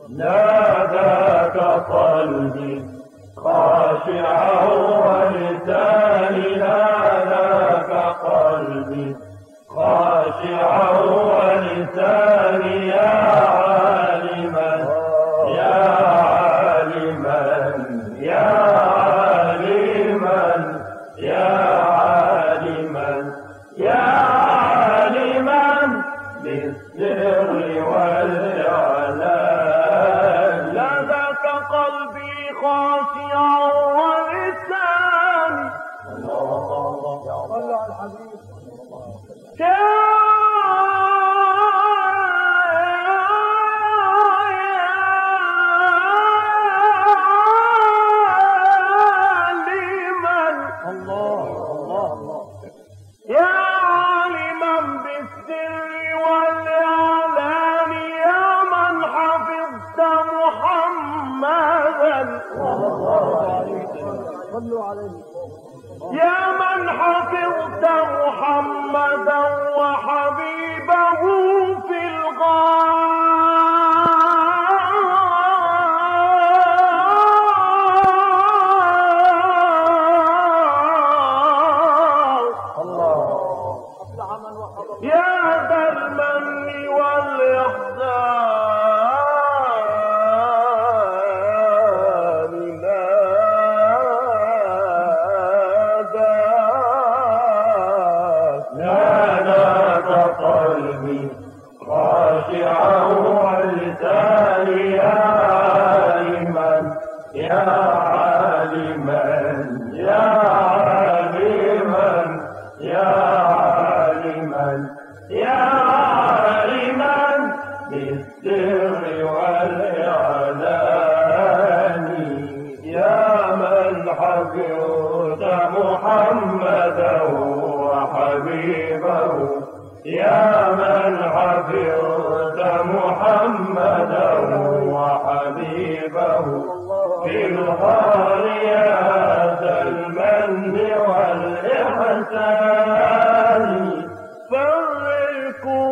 ناداك قلبي خاشعا ولساني ناداك قلبي خاشعا ولساني يا عالما يا عالما يا عالما يا عالما يا عالما بالسر والإعلان ناداك قلبي خاشعا ولساني صلوا على الحبيب يا من حفظت محمدا وحبيبه في الغار يا ذا المن والإحسان ناداك قلبي خاشعا ولساني يا عالما يا عالما يا عالما يا عالما يا عالما بالسر والإعلان يا من حفظت محمدا وحبيبه يا من حفظت محمدا وحبيبه في الغار يا ذا المن والإحسان فرق